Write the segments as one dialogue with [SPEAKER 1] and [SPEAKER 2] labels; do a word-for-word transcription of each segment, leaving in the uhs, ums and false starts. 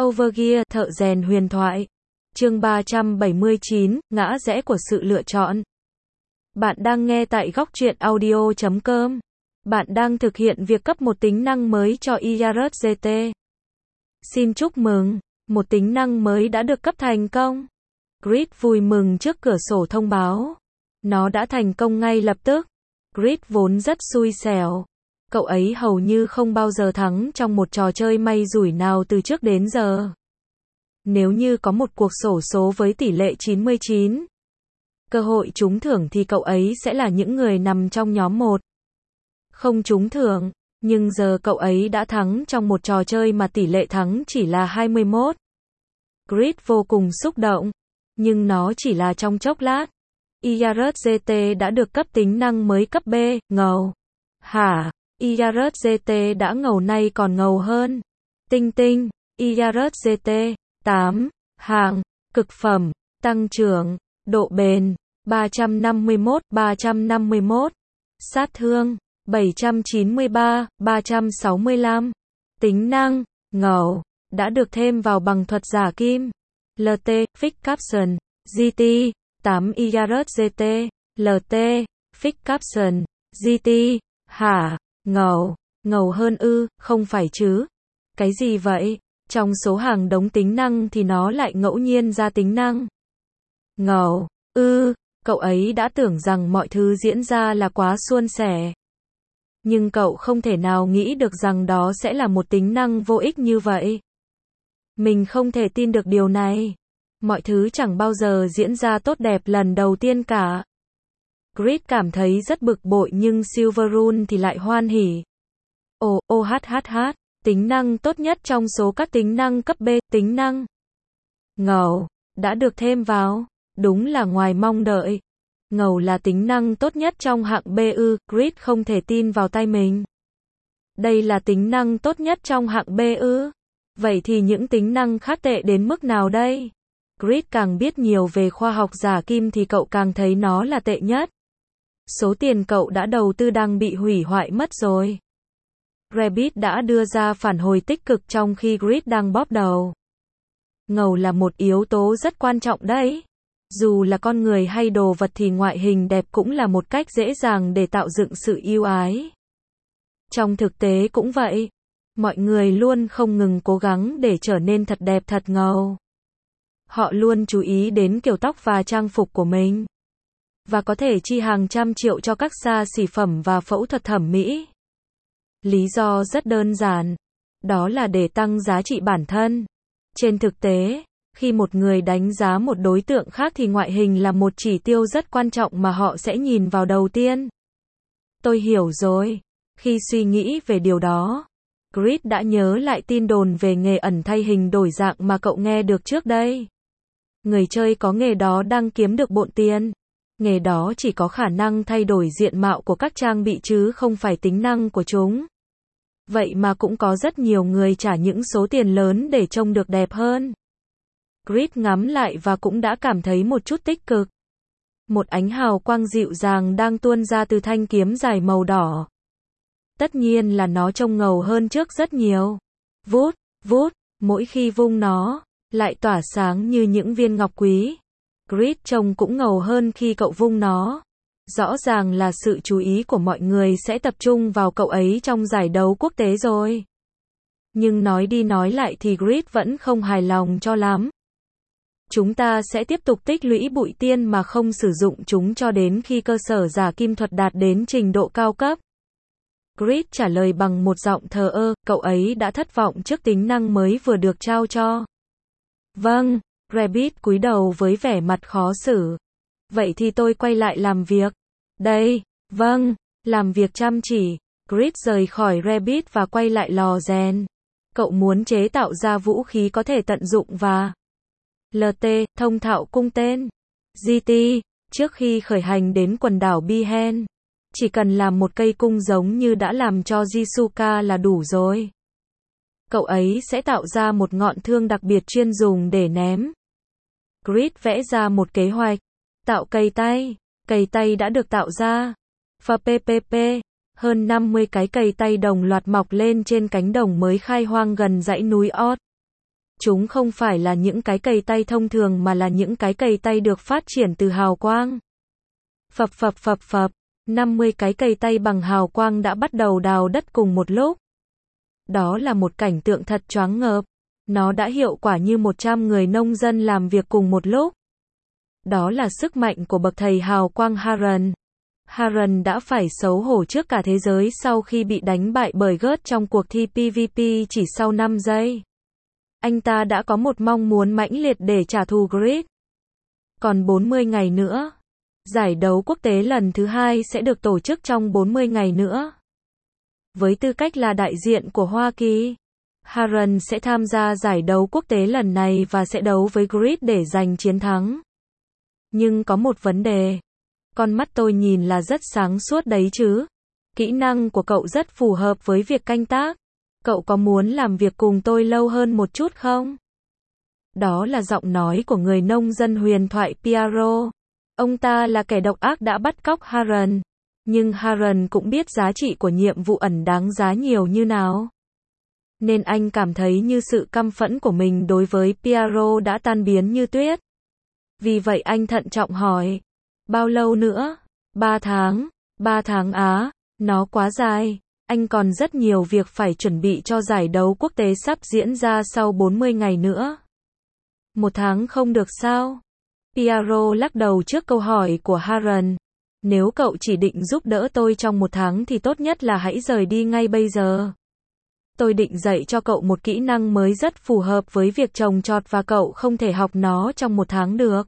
[SPEAKER 1] Overgear, thợ rèn huyền thoại. Chương ba trăm bảy mươi chín, ngã rẽ của sự lựa chọn. Bạn đang nghe tại góc truyện audio chấm com. Bạn đang thực hiện việc cấp một tính năng mới cho i a rờ giê tê. Xin chúc mừng, một tính năng mới đã được cấp thành công. Grid vui mừng trước cửa sổ thông báo. Nó đã thành công ngay lập tức. Grid vốn rất xui xẻo. Cậu ấy hầu như không bao giờ thắng trong một trò chơi may rủi nào từ trước đến giờ. Nếu như có một cuộc xổ số với tỷ lệ chín mươi chín cơ hội trúng thưởng thì cậu ấy sẽ là những người nằm trong nhóm một. Không trúng thưởng, nhưng giờ cậu ấy đã thắng trong một trò chơi mà tỷ lệ thắng chỉ là hai mươi mốt. Grid vô cùng xúc động, nhưng nó chỉ là trong chốc lát. i a rờ giê tê đã được cấp tính năng mới cấp B, ngầu. Hả? i a rờ giê tê đã ngầu nay còn ngầu hơn. Tinh tinh, i a rờ giê tê, tám, hạng, cực phẩm, tăng trưởng, độ bền, ba trăm năm mươi mốt, ba trăm năm mươi mốt, sát thương, bảy trăm chín mươi ba, ba trăm sáu mươi lăm, tính năng, ngầu, đã được thêm vào bằng thuật giả kim, lờ tê, Fix Caption, giê tê, tám i a rờ giê tê, lờ tê, Fix Caption, giê tê, hả, ngầu, ngầu hơn ư, không phải chứ, cái gì vậy? Trong số hàng đống tính năng thì nó lại ngẫu nhiên ra tính năng. Ngầu, ư, cậu ấy đã tưởng rằng mọi thứ diễn ra là quá suôn sẻ. Nhưng cậu không thể nào nghĩ được rằng đó sẽ là một tính năng vô ích như vậy. Mình không thể tin được điều này. Mọi thứ chẳng bao giờ diễn ra tốt đẹp lần đầu tiên cả. Grid cảm thấy rất bực bội nhưng Silverune thì lại hoan hỉ. Ồ, ô hát hát hát. Tính năng tốt nhất trong số các tính năng cấp B, tính năng ngầu, đã được thêm vào, đúng là ngoài mong đợi. Ngầu là tính năng tốt nhất trong hạng B ư, Grid không thể tin vào tay mình. Đây là tính năng tốt nhất trong hạng B ư. Vậy thì những tính năng khác tệ đến mức nào đây? Grid càng biết nhiều về khoa học giả kim thì cậu càng thấy nó là tệ nhất. Số tiền cậu đã đầu tư đang bị hủy hoại mất rồi. Rabbit đã đưa ra phản hồi tích cực trong khi Grid đang bóp đầu. Ngầu là một yếu tố rất quan trọng đấy. Dù là con người hay đồ vật thì ngoại hình đẹp cũng là một cách dễ dàng để tạo dựng sự yêu ái. Trong thực tế cũng vậy. Mọi người luôn không ngừng cố gắng để trở nên thật đẹp thật ngầu. Họ luôn chú ý đến kiểu tóc và trang phục của mình. Và có thể chi hàng trăm triệu cho các xa xỉ phẩm và phẫu thuật thẩm mỹ. Lý do rất đơn giản. Đó là để tăng giá trị bản thân. Trên thực tế, khi một người đánh giá một đối tượng khác thì ngoại hình là một chỉ tiêu rất quan trọng mà họ sẽ nhìn vào đầu tiên. Tôi hiểu rồi. Khi suy nghĩ về điều đó, Grid đã nhớ lại tin đồn về nghề ẩn thay hình đổi dạng mà cậu nghe được trước đây. Người chơi có nghề đó đang kiếm được bộn tiền. Nghề đó chỉ có khả năng thay đổi diện mạo của các trang bị chứ không phải tính năng của chúng. Vậy mà cũng có rất nhiều người trả những số tiền lớn để trông được đẹp hơn. Grid ngắm lại và cũng đã cảm thấy một chút tích cực. Một ánh hào quang dịu dàng đang tuôn ra từ thanh kiếm dài màu đỏ. Tất nhiên là nó trông ngầu hơn trước rất nhiều. Vút, vút, mỗi khi vung nó, lại tỏa sáng như những viên ngọc quý. Grid trông cũng ngầu hơn khi cậu vung nó. Rõ ràng là sự chú ý của mọi người sẽ tập trung vào cậu ấy trong giải đấu quốc tế rồi. Nhưng nói đi nói lại thì Grid vẫn không hài lòng cho lắm. Chúng ta sẽ tiếp tục tích lũy bụi tiên mà không sử dụng chúng cho đến khi cơ sở giả kim thuật đạt đến trình độ cao cấp. Grid trả lời bằng một giọng thờ ơ, cậu ấy đã thất vọng trước tính năng mới vừa được trao cho. Vâng, Rabbit cúi đầu với vẻ mặt khó xử. Vậy thì tôi quay lại làm việc. Đây, vâng, làm việc chăm chỉ. Grid rời khỏi Rabbit và quay lại lò rèn. Cậu muốn chế tạo ra vũ khí có thể tận dụng và lờ tê, thông thạo cung tên. giê tê, trước khi khởi hành đến quần đảo Bihen, chỉ cần làm một cây cung giống như đã làm cho Jisuka là đủ rồi. Cậu ấy sẽ tạo ra một ngọn thương đặc biệt chuyên dùng để ném. Grid vẽ ra một kế hoạch. Tạo cây tay. Cây tay đã được tạo ra. Và ppp, hơn năm mươi cái cây tay đồng loạt mọc lên trên cánh đồng mới khai hoang gần dãy núi Oz. Chúng không phải là những cái cầy tay thông thường mà là những cái cầy tay được phát triển từ hào quang. Phập phập phập phập, năm mươi cái cầy tay bằng hào quang đã bắt đầu đào đất cùng một lúc. Đó là một cảnh tượng thật choáng ngợp. Nó đã hiệu quả như một trăm người nông dân làm việc cùng một lúc. Đó là sức mạnh của bậc thầy hào quang Harren. Harren đã phải xấu hổ trước cả thế giới sau khi bị đánh bại bởi Gert trong cuộc thi pê vê pê chỉ sau năm giây. Anh ta đã có một mong muốn mãnh liệt để trả thù Grit. Còn bốn mươi ngày nữa, giải đấu quốc tế lần thứ hai sẽ được tổ chức trong bốn mươi ngày nữa. Với tư cách là đại diện của Hoa Kỳ, Harren sẽ tham gia giải đấu quốc tế lần này và sẽ đấu với Grit để giành chiến thắng. Nhưng có một vấn đề. Con mắt tôi nhìn là rất sáng suốt đấy chứ. Kỹ năng của cậu rất phù hợp với việc canh tác. Cậu có muốn làm việc cùng tôi lâu hơn một chút không? Đó là giọng nói của người nông dân huyền thoại Piero. Ông ta là kẻ độc ác đã bắt cóc Harren. Nhưng Harren cũng biết giá trị của nhiệm vụ ẩn đáng giá nhiều như nào. Nên anh cảm thấy như sự căm phẫn của mình đối với Piero đã tan biến như tuyết. Vì vậy anh thận trọng hỏi. Bao lâu nữa? Ba tháng. Ba tháng á, nó quá dài. Anh còn rất nhiều việc phải chuẩn bị cho giải đấu quốc tế sắp diễn ra sau bốn mươi ngày nữa. Một tháng không được sao? Piero lắc đầu trước câu hỏi của Harren. Nếu cậu chỉ định giúp đỡ tôi trong một tháng thì tốt nhất là hãy rời đi ngay bây giờ. Tôi định dạy cho cậu một kỹ năng mới rất phù hợp với việc trồng trọt và cậu không thể học nó trong một tháng được.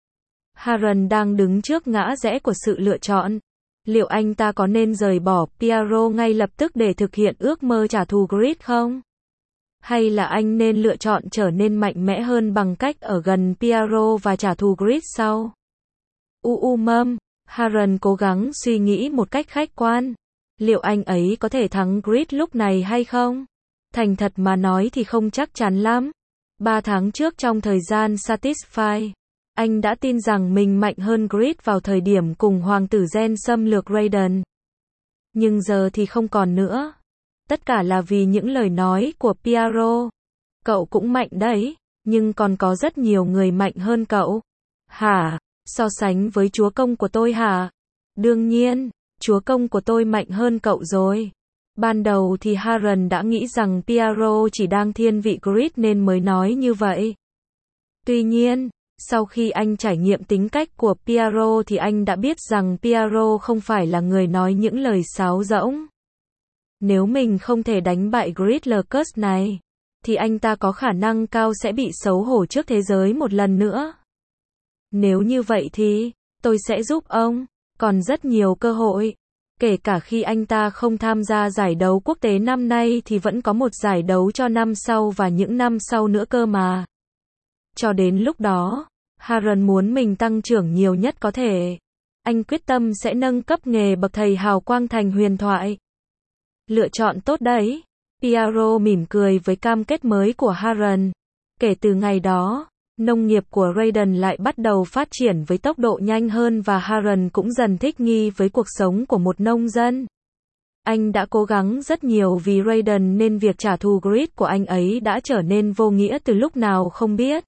[SPEAKER 1] Harren đang đứng trước ngã rẽ của sự lựa chọn. Liệu anh ta có nên rời bỏ Piero ngay lập tức để thực hiện ước mơ trả thù Grit không? Hay là anh nên lựa chọn trở nên mạnh mẽ hơn bằng cách ở gần Piero và trả thù Grit sau? U u mâm, Harren cố gắng suy nghĩ một cách khách quan. Liệu anh ấy có thể thắng Grit lúc này hay không? Thành thật mà nói thì không chắc chắn lắm. Ba tháng trước trong thời gian Satisfy, anh đã tin rằng mình mạnh hơn Grit vào thời điểm cùng hoàng tử gen xâm lược Raiden. Nhưng giờ thì không còn nữa. Tất cả là vì những lời nói của Piero. Cậu cũng mạnh đấy, nhưng còn có rất nhiều người mạnh hơn cậu. Hả? So sánh với chúa công của tôi hả? Đương nhiên, chúa công của tôi mạnh hơn cậu rồi. Ban đầu thì Harren đã nghĩ rằng Piero chỉ đang thiên vị Grit nên mới nói như vậy. Tuy nhiên, sau khi anh trải nghiệm tính cách của Piero thì anh đã biết rằng Piero không phải là người nói những lời sáo rỗng. Nếu mình không thể đánh bại Grit Lucas này, thì anh ta có khả năng cao sẽ bị xấu hổ trước thế giới một lần nữa. Nếu như vậy thì, tôi sẽ giúp ông, còn rất nhiều cơ hội. Kể cả khi anh ta không tham gia giải đấu quốc tế năm nay thì vẫn có một giải đấu cho năm sau và những năm sau nữa cơ mà. Cho đến lúc đó, Harren muốn mình tăng trưởng nhiều nhất có thể. Anh quyết tâm sẽ nâng cấp nghề bậc thầy hào quang thành huyền thoại. Lựa chọn tốt đấy. Piero mỉm cười với cam kết mới của Harren. Kể từ ngày đó, nông nghiệp của Raiden lại bắt đầu phát triển với tốc độ nhanh hơn và Harren cũng dần thích nghi với cuộc sống của một nông dân. Anh đã cố gắng rất nhiều vì Raiden nên việc trả thù Grit của anh ấy đã trở nên vô nghĩa từ lúc nào không biết.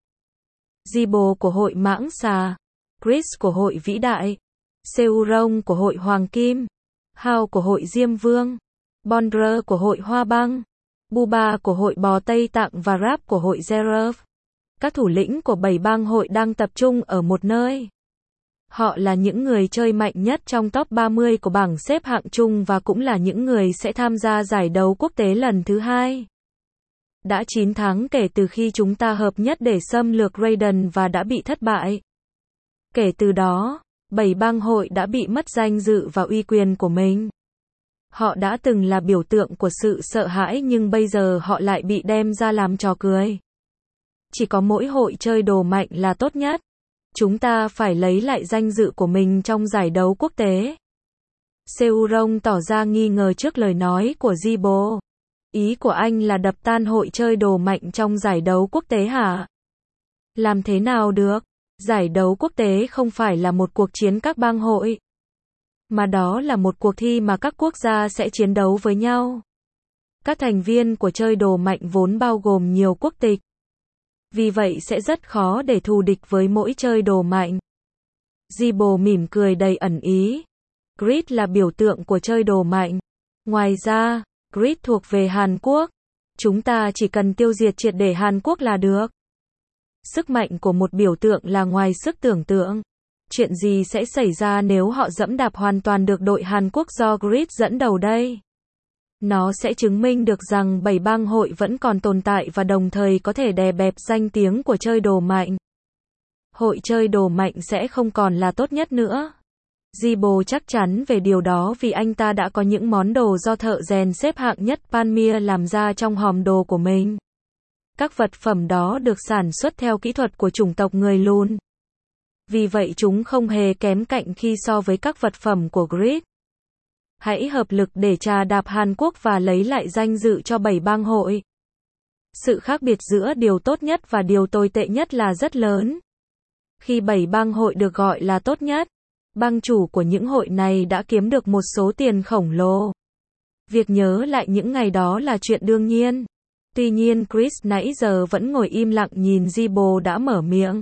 [SPEAKER 1] Zibo của hội mãng xà, Chris của hội vĩ đại, Seuron của hội hoàng kim, Hao của hội diêm vương, Bondre của hội hoa băng, Buba của hội bò Tây Tạng và Rap của hội Zerov. Các thủ lĩnh của bảy bang hội đang tập trung ở một nơi. Họ là những người chơi mạnh nhất trong top ba mươi của bảng xếp hạng chung và cũng là những người sẽ tham gia giải đấu quốc tế lần thứ hai. Đã chín tháng kể từ khi chúng ta hợp nhất để xâm lược Raiden và đã bị thất bại. Kể từ đó, bảy bang hội đã bị mất danh dự và uy quyền của mình. Họ đã từng là biểu tượng của sự sợ hãi nhưng bây giờ họ lại bị đem ra làm trò cười. Chỉ có mỗi hội chơi đồ mạnh là tốt nhất. Chúng ta phải lấy lại danh dự của mình trong giải đấu quốc tế. Seuron tỏ ra nghi ngờ trước lời nói của Zibo. Ý của anh là đập tan hội chơi đồ mạnh trong giải đấu quốc tế hả? Làm thế nào được? Giải đấu quốc tế không phải là một cuộc chiến các bang hội, mà đó là một cuộc thi mà các quốc gia sẽ chiến đấu với nhau. Các thành viên của chơi đồ mạnh vốn bao gồm nhiều quốc tịch. Vì vậy sẽ rất khó để thù địch với mỗi chơi đồ mạnh. Zibo mỉm cười đầy ẩn ý. Grid là biểu tượng của chơi đồ mạnh. Ngoài ra, Grid thuộc về Hàn Quốc. Chúng ta chỉ cần tiêu diệt triệt để Hàn Quốc là được. Sức mạnh của một biểu tượng là ngoài sức tưởng tượng. Chuyện gì sẽ xảy ra nếu họ dẫm đạp hoàn toàn được đội Hàn Quốc do Grid dẫn đầu đây? Nó sẽ chứng minh được rằng bảy bang hội vẫn còn tồn tại và đồng thời có thể đè bẹp danh tiếng của chơi đồ mạnh. Hội chơi đồ mạnh sẽ không còn là tốt nhất nữa. Zibo chắc chắn về điều đó vì anh ta đã có những món đồ do thợ rèn xếp hạng nhất Palmyra làm ra trong hòm đồ của mình. Các vật phẩm đó được sản xuất theo kỹ thuật của chủng tộc người Lùn. Vì vậy chúng không hề kém cạnh khi so với các vật phẩm của Grid. Hãy hợp lực để trà đạp Hàn Quốc và lấy lại danh dự cho bảy bang hội. Sự khác biệt giữa điều tốt nhất và điều tồi tệ nhất là rất lớn. Khi bảy bang hội được gọi là tốt nhất, bang chủ của những hội này đã kiếm được một số tiền khổng lồ. Việc nhớ lại những ngày đó là chuyện đương nhiên. Tuy nhiên Chris nãy giờ vẫn ngồi im lặng nhìn Zibo đã mở miệng.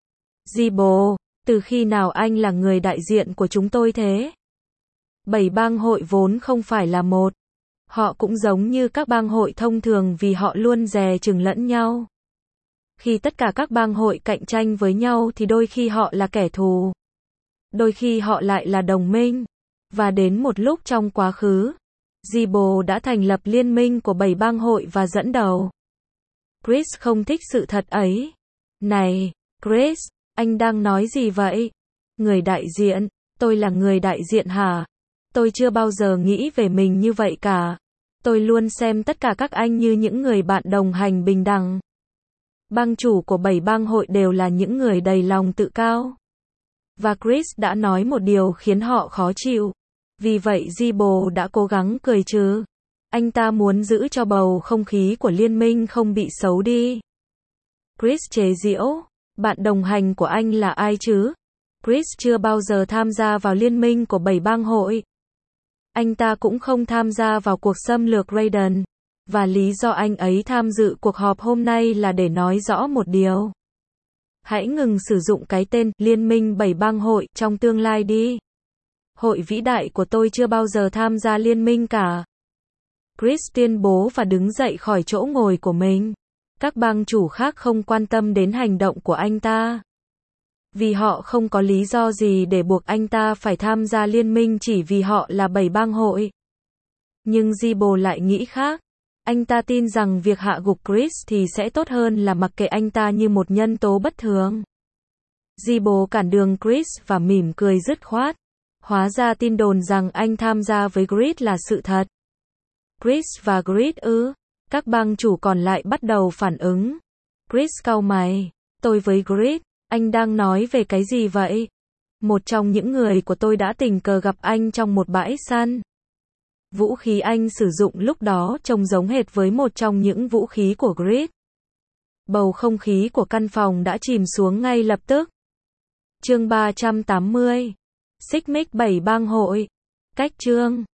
[SPEAKER 1] Zibo, từ khi nào anh là người đại diện của chúng tôi thế? Bảy bang hội vốn không phải là một. Họ cũng giống như các bang hội thông thường vì họ luôn dè chừng lẫn nhau. Khi tất cả các bang hội cạnh tranh với nhau thì đôi khi họ là kẻ thù. Đôi khi họ lại là đồng minh. Và đến một lúc trong quá khứ, Zibo đã thành lập liên minh của bảy bang hội và dẫn đầu. Chris không thích sự thật ấy. Này, Chris, anh đang nói gì vậy? Người đại diện, tôi là người đại diện hả? Tôi chưa bao giờ nghĩ về mình như vậy cả. Tôi luôn xem tất cả các anh như những người bạn đồng hành bình đẳng. Bang chủ của bảy bang hội đều là những người đầy lòng tự cao. Và Chris đã nói một điều khiến họ khó chịu. Vì vậy Zibo đã cố gắng cười trừ. Anh ta muốn giữ cho bầu không khí của liên minh không bị xấu đi. Chris chế giễu. Bạn đồng hành của anh là ai chứ? Chris chưa bao giờ tham gia vào liên minh của bảy bang hội. Anh ta cũng không tham gia vào cuộc xâm lược Raiden. Và lý do anh ấy tham dự cuộc họp hôm nay là để nói rõ một điều. Hãy ngừng sử dụng cái tên Liên minh bảy bang hội trong tương lai đi. Hội vĩ đại của tôi chưa bao giờ tham gia liên minh cả. Chris tuyên bố và đứng dậy khỏi chỗ ngồi của mình. Các bang chủ khác không quan tâm đến hành động của anh ta. Vì họ không có lý do gì để buộc anh ta phải tham gia liên minh chỉ vì họ là bảy bang hội. Nhưng Zibo lại nghĩ khác. Anh ta tin rằng việc hạ gục Chris thì sẽ tốt hơn là mặc kệ anh ta như một nhân tố bất thường. Zibo cản đường Chris và mỉm cười dứt khoát. Hóa ra tin đồn rằng anh tham gia với Grid là sự thật. Chris và Grid ư? Các bang chủ còn lại bắt đầu phản ứng. Chris cau mày. Tôi với Grid, anh đang nói về cái gì vậy? Một trong những người của tôi đã tình cờ gặp anh trong một bãi săn. Vũ khí anh sử dụng lúc đó trông giống hệt với một trong những vũ khí của Grid. Bầu không khí của căn phòng đã chìm xuống ngay lập tức. Chương ba trăm tám mươi. Xích mích bảy bang hội. Cách chương